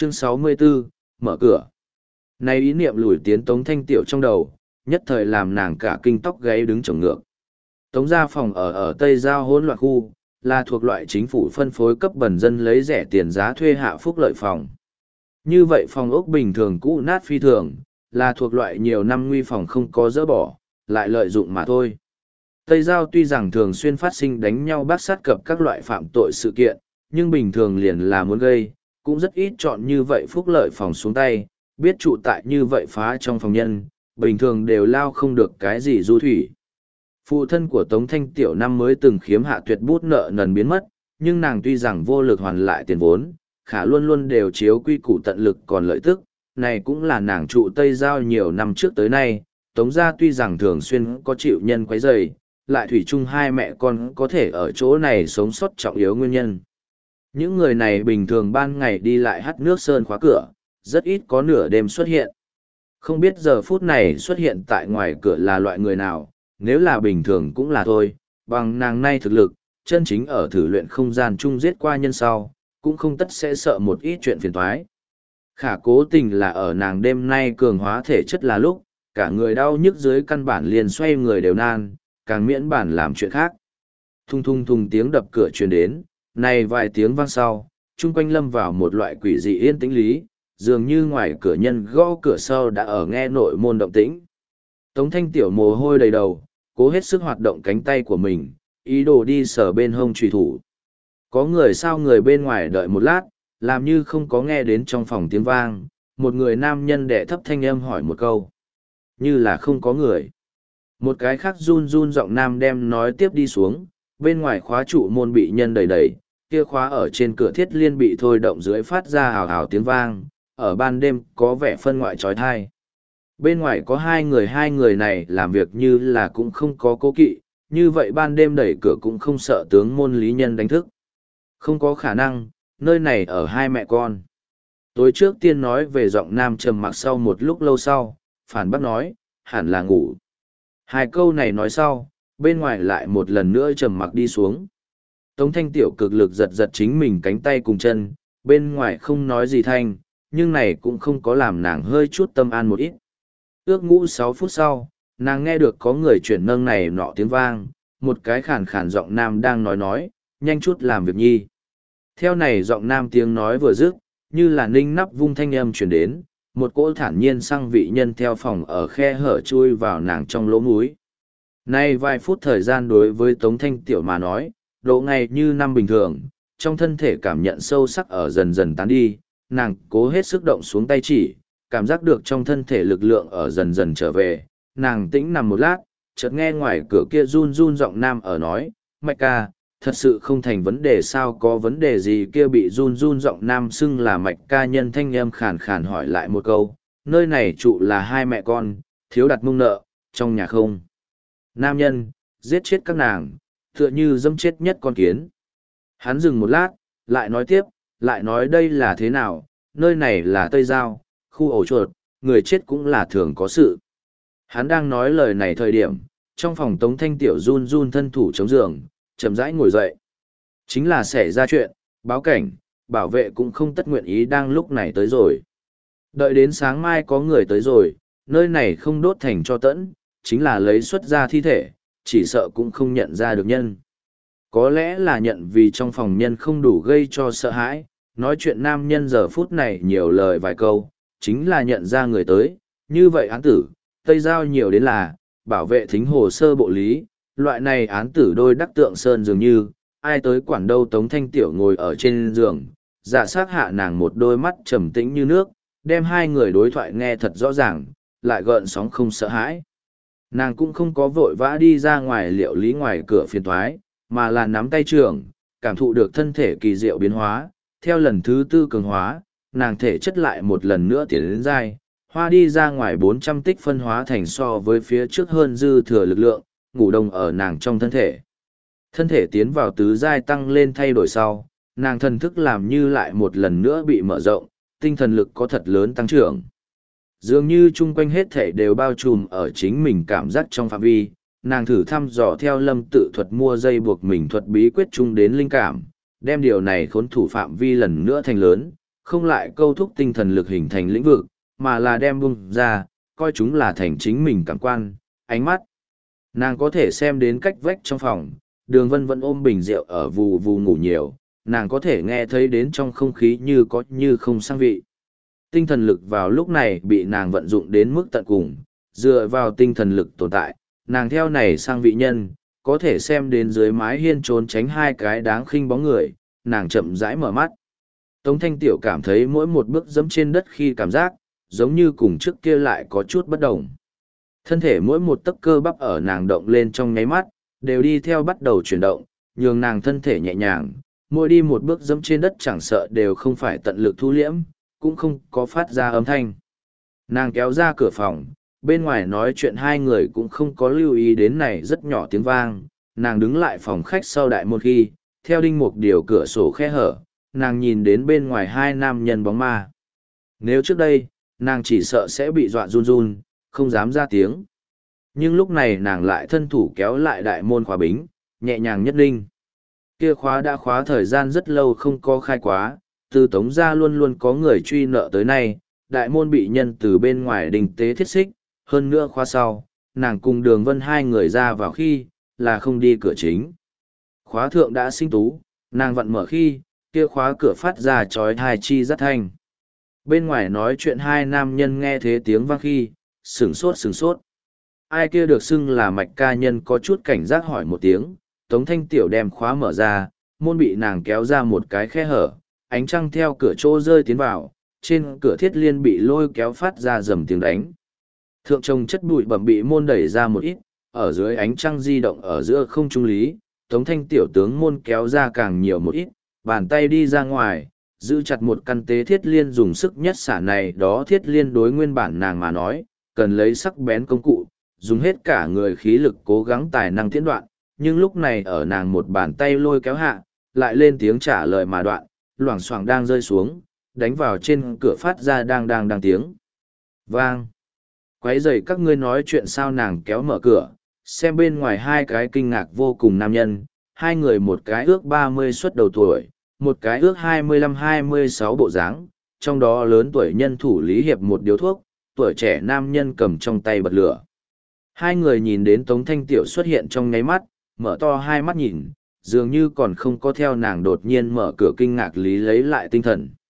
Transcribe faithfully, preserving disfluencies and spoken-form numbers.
Chương sáu mươi bốn, mở cửa. Này ý niệm lùi tiến Tống Thanh Tiểu trong đầu, nhất thời làm nàng cả kinh tóc gáy đứng chổng ngược. Tống gia phòng ở ở Tây Giao hỗn loạn khu, là thuộc loại chính phủ phân phối cấp bần dân lấy rẻ tiền giá thuê hạ phúc lợi phòng. Như vậy phòng ốc bình thường cũ nát phi thường, là thuộc loại nhiều năm nguy phòng không có dỡ bỏ, lại lợi dụng mà thôi. Tây Giao tuy rằng thường xuyên phát sinh đánh nhau bác sát cập các loại phạm tội sự kiện, nhưng bình thường liền là muốn gây, cũng rất ít chọn như vậy phúc lợi phòng xuống tay, biết trụ tại như vậy phá trong phòng nhân, bình thường đều lao không được cái gì du thủy. Phụ thân của Tống Thanh Tiểu năm mới từng khiếm hạ tuyệt bút nợ nần biến mất, nhưng nàng tuy rằng vô lực hoàn lại tiền vốn, khả luôn luôn đều chiếu quy củ tận lực còn lợi tức, này cũng là nàng trụ Tây Giao nhiều năm trước tới nay, Tống gia tuy rằng thường xuyên có chịu nhân quấy rầy, lại thủy chung hai mẹ con có thể ở chỗ này sống sót trọng yếu nguyên nhân. Những người này bình thường ban ngày đi lại hắt nước sơn khóa cửa, rất ít có nửa đêm xuất hiện. Không biết giờ phút này xuất hiện tại ngoài cửa là loại người nào, nếu là bình thường cũng là thôi, bằng nàng nay thực lực, chân chính ở thử luyện không gian chung giết qua nhân sau, cũng không tất sẽ sợ một ít chuyện phiền toái. Khả cố tình là ở nàng đêm nay cường hóa thể chất là lúc, cả người đau nhức dưới căn bản liền xoay người đều nan, càng miễn bản làm chuyện khác. Thung thung thung tiếng đập cửa truyền đến, này vài tiếng vang sau, chung quanh lâm vào một loại quỷ dị yên tĩnh lý, dường như ngoài cửa nhân gõ cửa sau đã ở nghe nội môn động tĩnh. Tống Thanh Tiểu mồ hôi đầy đầu, cố hết sức hoạt động cánh tay của mình, ý đồ đi sờ bên hông trùy thủ. Có người sao người bên ngoài đợi một lát, làm như không có nghe đến trong phòng tiếng vang, một người nam nhân đệ thấp thanh âm hỏi một câu. Như là không có người. Một cái khác run run giọng nam đem nói tiếp đi xuống, bên ngoài khóa trụ môn bị nhân đẩy đẩy, kia khóa ở trên cửa thiết liên bị thôi động dưới phát ra hào hào tiếng vang, ở ban đêm có vẻ phân ngoại trói thai. Bên ngoài có hai người hai người này làm việc như là cũng không có cố kỵ, như vậy ban đêm đẩy cửa cũng không sợ tướng môn lý nhân đánh thức. Không có khả năng, nơi này ở hai mẹ con. Tối trước tiên nói về giọng nam trầm mặc sau một lúc lâu sau, phản bác nói, hẳn là ngủ. Hai câu này nói sau, bên ngoài lại một lần nữa trầm mặc đi xuống. Tống Thanh Tiểu cực lực giật giật chính mình cánh tay cùng chân, bên ngoài không nói gì thanh, nhưng này cũng không có làm nàng hơi chút tâm an một ít. Ước ngũ sáu phút sau, nàng nghe được có người chuyển nâng này nọ tiếng vang, một cái khàn khàn giọng nam đang nói nói, nhanh chút làm việc nhi. Theo này giọng nam tiếng nói vừa dứt, như là ninh nắp vung thanh âm chuyển đến, một cỗ thản nhiên sang vị nhân theo phòng ở khe hở chui vào nàng trong lỗ mũi. Nay vài phút thời gian đối với Tống Thanh Tiểu mà nói, độ ngày như năm bình thường, trong thân thể cảm nhận sâu sắc ở dần dần tán đi, nàng cố hết sức động xuống tay chỉ, cảm giác được trong thân thể lực lượng ở dần dần trở về, nàng tĩnh nằm một lát, chợt nghe ngoài cửa kia run run giọng nam ở nói, Mạch ca, thật sự không thành vấn đề sao có vấn đề gì kia bị run run giọng nam xưng là Mạch ca nhân thanh âm khàn khàn hỏi lại một câu, nơi này trụ là hai mẹ con, thiếu đặt mông nợ, trong nhà không. Nam nhân, giết chết các nàng, tựa như dâm chết nhất con kiến. Hắn dừng một lát, lại nói tiếp, lại nói đây là thế nào, nơi này là Tây Giao, khu ổ chuột, người chết cũng là thường có sự. Hắn đang nói lời này thời điểm, trong phòng Tống Thanh Tiểu run run thân thủ chống giường, chậm rãi ngồi dậy. Chính là xảy ra chuyện, báo cảnh, bảo vệ cũng không tất nguyện ý đang lúc này tới rồi. Đợi đến sáng mai có người tới rồi, nơi này không đốt thành cho tẫn, chính là lấy xuất ra thi thể, chỉ sợ cũng không nhận ra được nhân. Có lẽ là nhận vì trong phòng nhân không đủ gây cho sợ hãi, nói chuyện nam nhân giờ phút này nhiều lời vài câu, chính là nhận ra người tới, như vậy án tử, Tây Giao nhiều đến là, bảo vệ thính hồ sơ bộ lý, loại này án tử đôi đắc tượng sơn dường như, ai tới quản đâu. Tống Thanh Tiểu ngồi ở trên giường, dạ sát hạ nàng một đôi mắt trầm tĩnh như nước, đem hai người đối thoại nghe thật rõ ràng, lại gợn sóng không sợ hãi. Nàng cũng không có vội vã đi ra ngoài liệu lý ngoài cửa phiền thoái, mà là nắm tay trường, cảm thụ được thân thể kỳ diệu biến hóa, theo lần thứ tư cường hóa, nàng thể chất lại một lần nữa tiến đến dai, hoa đi ra ngoài bốn trăm tích phân hóa thành so với phía trước hơn dư thừa lực lượng, ngủ đông ở nàng trong thân thể. Thân thể tiến vào tứ giai tăng lên thay đổi sau, nàng thần thức làm như lại một lần nữa bị mở rộng, tinh thần lực có thật lớn tăng trưởng. Dường như chung quanh hết thể đều bao trùm ở chính mình cảm giác trong phạm vi, nàng thử thăm dò theo lâm tự thuật mua dây buộc mình thuật bí quyết chung đến linh cảm, đem điều này khốn thủ phạm vi lần nữa thành lớn, không lại câu thúc tinh thần lực hình thành lĩnh vực, mà là đem bung ra, coi chúng là thành chính mình cảm quan, ánh mắt. Nàng có thể xem đến cách vách trong phòng, Đường Vân vẫn ôm bình rượu ở vù vù ngủ nhiều, nàng có thể nghe thấy đến trong không khí như có như không sang vị. Tinh thần lực vào lúc này bị nàng vận dụng đến mức tận cùng, dựa vào tinh thần lực tồn tại, nàng theo này sang vị nhân, có thể xem đến dưới mái hiên trốn tránh hai cái đáng khinh bóng người, nàng chậm rãi mở mắt. Tống Thanh Tiểu cảm thấy mỗi một bước dẫm trên đất khi cảm giác, giống như cùng trước kia lại có chút bất đồng. Thân thể mỗi một tấc cơ bắp ở nàng động lên trong nháy mắt, đều đi theo bắt đầu chuyển động, nhường nàng thân thể nhẹ nhàng, mỗi đi một bước dẫm trên đất chẳng sợ đều không phải tận lực thu liễm, cũng không có phát ra âm thanh. Nàng kéo ra cửa phòng, bên ngoài nói chuyện hai người cũng không có lưu ý đến này rất nhỏ tiếng vang, nàng đứng lại phòng khách sau đại một khi, theo đinh một điều cửa sổ khe hở, nàng nhìn đến bên ngoài hai nam nhân bóng ma. Nếu trước đây, nàng chỉ sợ sẽ bị dọa run run, không dám ra tiếng. Nhưng lúc này nàng lại thân thủ kéo lại đại môn khóa bính, nhẹ nhàng nhất linh. Kia khóa đã khóa thời gian rất lâu không có khai quá, từ Tống gia luôn luôn có người truy nợ tới nay, đại môn bị nhân từ bên ngoài đình tế thiết xích, hơn nữa khóa sau, nàng cùng Đường Vân hai người ra vào khi, là không đi cửa chính. Khóa thượng đã sinh tú, nàng vặn mở khi, kia khóa cửa phát ra chói tai chi rất thanh. Bên ngoài nói chuyện hai nam nhân nghe thế tiếng vang khi, sửng sốt sửng sốt. Ai kia được xưng là Mạch ca nhân có chút cảnh giác hỏi một tiếng, Tống Thanh Tiểu đem khóa mở ra, môn bị nàng kéo ra một cái khe hở, ánh trăng theo cửa chỗ rơi tiến vào, trên cửa thiết liên bị lôi kéo phát ra rầm tiếng đánh. Thượng trông chất bụi bẩm bị môn đẩy ra một ít, ở dưới ánh trăng di động ở giữa không trung lý, Tống Thanh Tiểu tướng môn kéo ra càng nhiều một ít, bàn tay đi ra ngoài, giữ chặt một căn tế thiết liên dùng sức nhất xả này đó thiết liên đối nguyên bản nàng mà nói, cần lấy sắc bén công cụ, dùng hết cả người khí lực cố gắng tài năng tiễn đoạn, nhưng lúc này ở nàng một bàn tay lôi kéo hạ, lại lên tiếng trả lời mà đoạn, loảng xoảng đang rơi xuống, đánh vào trên cửa phát ra đang đang đang tiếng. Vang! Quấy rầy các ngươi nói chuyện sao nàng kéo mở cửa, xem bên ngoài hai cái kinh ngạc vô cùng nam nhân, hai người một cái ước ba mươi xuất đầu tuổi, một cái ước hai mươi lăm hai mươi sáu bộ dáng, trong đó lớn tuổi nhân thủ lý hiệp một điếu thuốc, tuổi trẻ nam nhân cầm trong tay bật lửa. Hai người nhìn đến Tống Thanh Tiểu xuất hiện trong ngáy mắt, mở to hai mắt nhìn, dường như còn không có theo nàng đột nhiên mở cửa kinh ngạc lý lấy lại tinh thần.